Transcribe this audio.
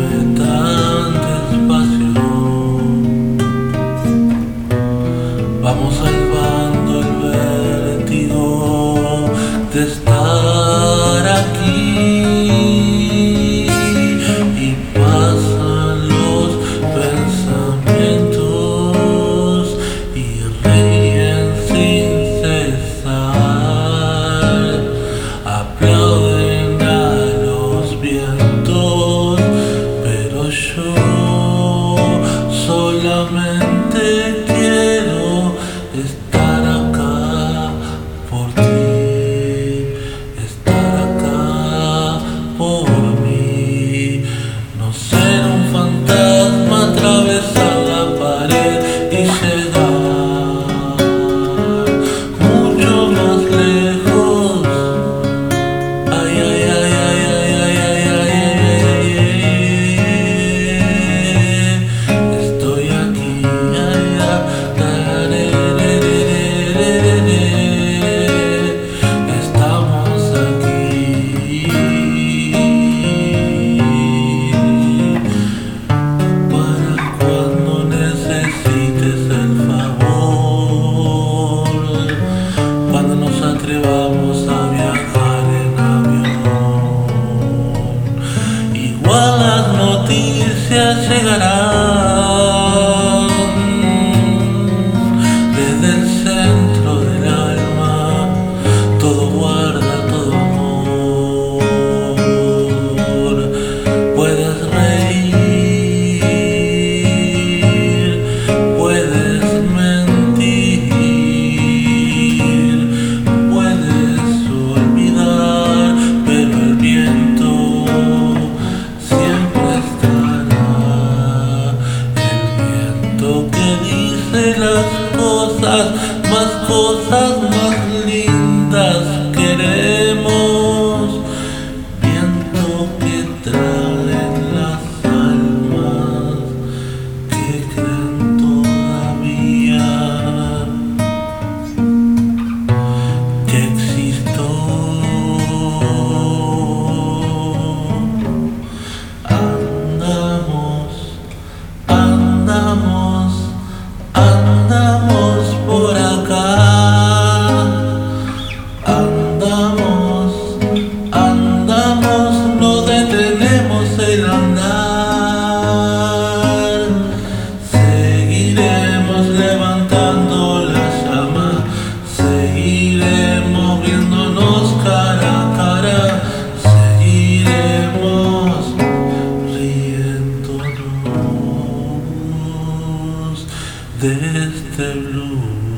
tan despacio. Vamos salvando el vértigo de estar aquí. Y pasan los pensamientos y ríen sin cesar. Aplauden a los vientos, pero yo solamente quiero estar acá por ti, estar acá por mí. No ser un fantasma, atravesar la pared y llegar mucho más lejos. Ay, ay, ay, ay, ay, ay, ay, ay, ay, ay. Estoy aquí, ay, ay, estamos aquí para cuando necesites el favor, cuando nos atrevamos a viajar en avión. Igual las noticias llegarán desde el centro del alma. Todo guarda, todo amor. Puedes reír, puedes mentir, puedes olvidar, pero el viento siempre estará. El viento que dice las cosas más lindas queremos. Viento que trae las almas que creen todavía que existo. Andamos, andamos, andamos por acá. Andamos, andamos, no detenemos el andar. Seguiremos levantando la llama, seguiremos viéndonos cara a cara, seguiremos riéndonos de este blues.